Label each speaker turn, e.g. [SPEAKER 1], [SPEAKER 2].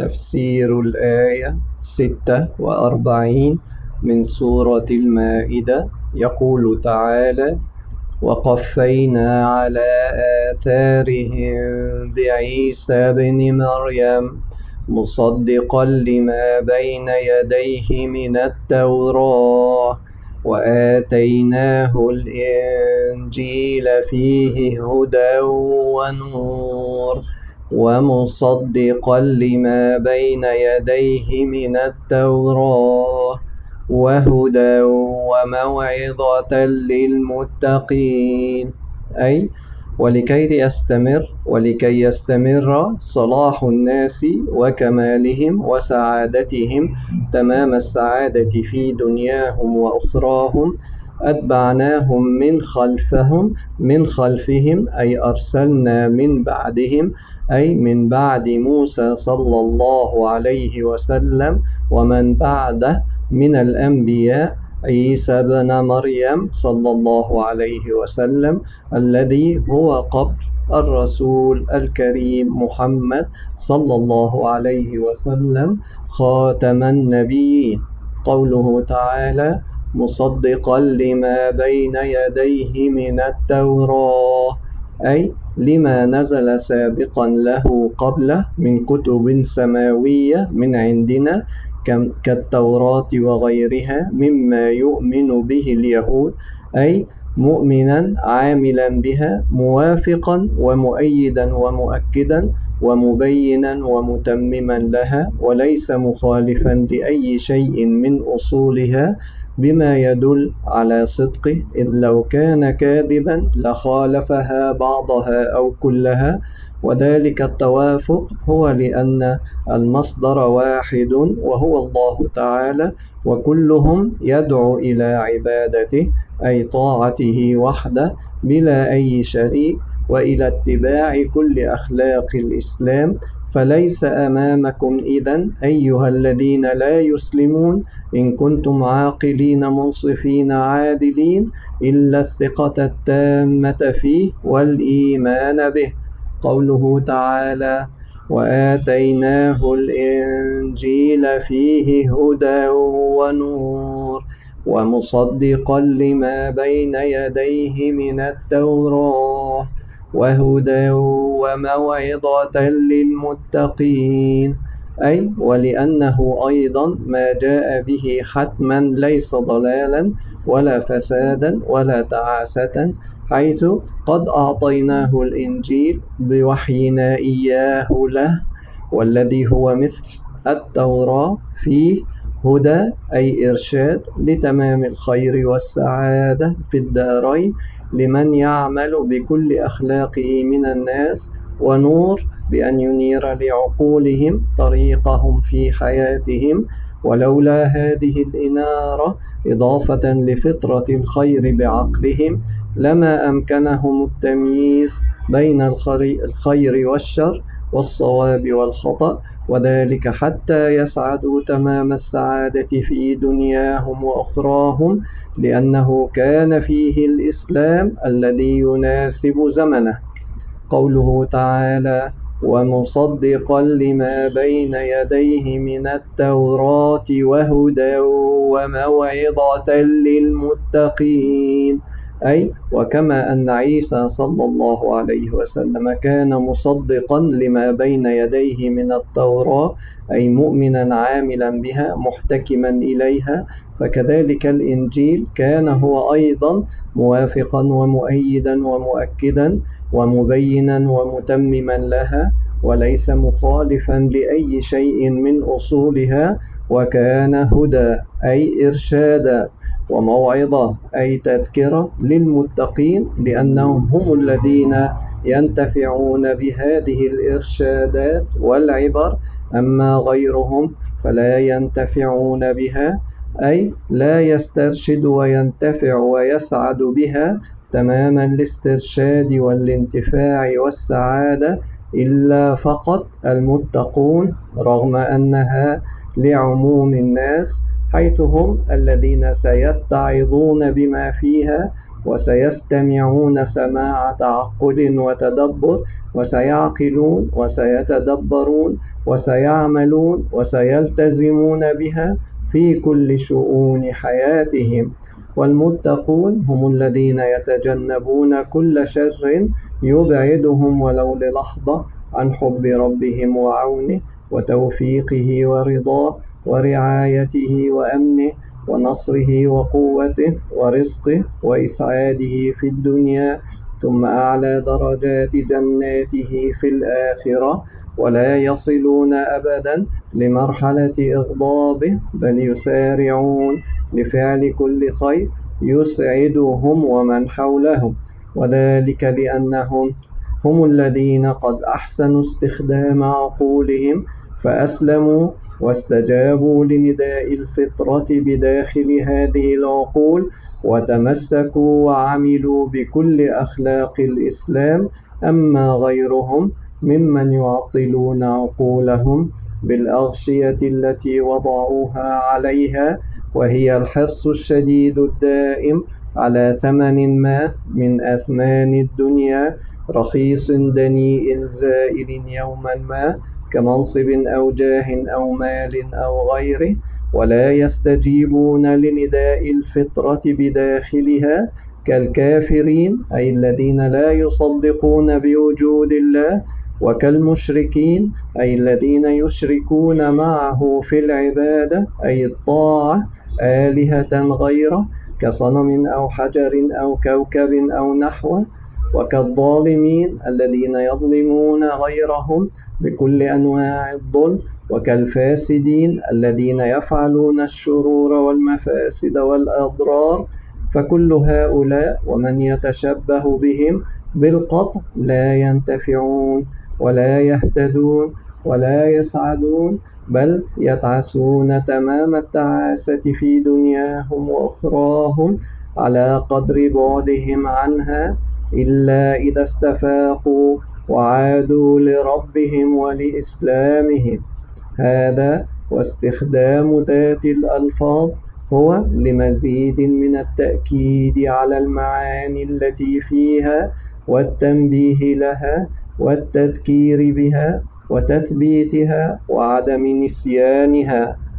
[SPEAKER 1] تفسير الآية 46 من سورة المائدة. يقول تعالى: وقفينا على آثارهم بعيسى بن مريم مصدقا لما بين يديه من التوراة وآتيناه الإنجيل فيه هدى ونور ومصدقا لما بين يديه من التوراة وهدى وموعظة للمتقين. أي ولكي يستمر صلاح الناس وكمالهم وسعادتهم تمام السعادة في دنياهم وأخراهم، أتبعناهم من خلفهم أي أرسلنا من بعدهم، أي من بعد موسى صلى الله عليه وسلم ومن بعده من الأنبياء عيسى بن مريم صلى الله عليه وسلم الذي هو قبر الرسول الكريم محمد صلى الله عليه وسلم خاتم النبيين. قوله تعالى: مصدقا لما بين يديه من التوراة، أي لما نزل سابقا له قبله من كتب سماوية من عندنا كالتوراة وغيرها مما يؤمن به اليهود، أي مؤمنا عاملا بها موافقا ومؤيدا ومؤكدا ومبينا ومتمما لها، وليس مخالفا لأي شيء من أصولها بما يدل على صدقه، إذ لو كان كاذبا لخالفها بعضها أو كلها. وذلك التوافق هو لأن المصدر واحد وهو الله تعالى، وكلهم يدعو إلى عبادته أي طاعته وحده بلا أي شريك، وإلى اتباع كل أخلاق الإسلام. فليس أمامكم إذن أيها الذين لا يسلمون إن كنتم عاقلين منصفين عادلين إلا الثقة التامة فيه والإيمان به. قوله تعالى: وآتيناه الإنجيل فيه هدى ونور ومصدقا لما بين يديه من التوراة وهدى وموعظة للمتقين. أي ولأنه أيضا ما جاء به حتما ليس ضلالا ولا فسادا ولا تعاسة، حيث قد أعطيناه الإنجيل بوحينا إياه له، والذي هو مثل التوراة فيه هدى أي إرشاد لتمام الخير والسعادة في الدارين لمن يعمل بكل أخلاقه من الناس، ونور بأن ينير لعقولهم طريقهم في حياتهم. ولولا هذه الإنارة إضافة لفطرة الخير بعقلهم لما أمكنهم التمييز بين الخير والشر والصواب والخطأ، وذلك حتى يسعدوا تمام السعادة في دنياهم وأخراهم، لأنه كان فيه الإسلام الذي يناسب زمنه. قوله تعالى: ومصدقا لما بين يديه من التوراة وهدى وموعظة للمتقين. أي وكما أن عيسى صلى الله عليه وسلم كان مصدقا لما بين يديه من التوراة، أي مؤمنا عاملا بها محتكما إليها، فكذلك الإنجيل كان هو أيضا موافقا ومؤيدا ومؤكدا ومبينا ومتمما لها، وليس مخالفا لأي شيء من أصولها، وكان هدى أي إرشادا وموعظة أي تذكرة للمتقين، لأنهم هم الذين ينتفعون بهذه الإرشادات والعبر، أما غيرهم فلا ينتفعون بها، أي لا يسترشد وينتفع ويسعد بها تمام الاسترشاد والانتفاع والسعادة إلا فقط المتقون، رغم أنها لعموم الناس، حيث هم الذين سيتعظون بما فيها وسيستمعون سماع تعقل وتدبر، وسيعقلون وسيتدبرون وسيعملون وسيلتزمون بها في كل شؤون حياتهم. والمتقون هم الذين يتجنبون كل شر يبعدهم ولو للحظة عن حب ربهم وعونه وتوفيقه ورضاه ورعايته وأمنه ونصره وقوته ورزقه وإسعاده في الدنيا، ثم أعلى درجات جناته في الآخرة. ولا يصلون أبدا لمرحلة إغضابه، بل يسارعون لفعل كل خير يسعدهم ومن حولهم، وذلك لأنهم هم الذين قد أحسنوا استخدام عقولهم فأسلموا واستجابوا لنداء الفطرة بداخل هذه العقول، وتمسكوا وعملوا بكل أخلاق الإسلام. أما غيرهم ممن يعطلون عقولهم بالأغشية التي وضعوها عليها، وهي الحرص الشديد الدائم على ثمن ما من أثمان الدنيا، رخيص دنيء زائل يوما ما، كمنصب أو جاه أو مال أو غيره. ولا يستجيبون لنداء الفطرة بداخلها كالكافرين، أي الذين لا يصدقون بوجود الله، وكالمشركين، أي الذين يشركون معه في العبادة أي الطاعة آلهة غيره كصنم أو حجر أو كوكب أو نحوه، وكالظالمين الذين يظلمون غيرهم بكل أنواع الظلم، وكالفاسدين الذين يفعلون الشرور والمفاسد والأضرار. فكل هؤلاء ومن يتشبه بهم بالقطع لا ينتفعون ولا يهتدون ولا يسعدون، بل يتعسون تمام التعاسة في دنياهم وأخراهم على قدر بعدهم عنها، إلا إذا استفاقوا وعادوا لربهم ولإسلامهم. هذا واستخدام ذات الألفاظ هو لمزيد من التأكيد على المعاني التي فيها والتنبيه لها والتذكير بها وتثبيتها وعدم نسيانها.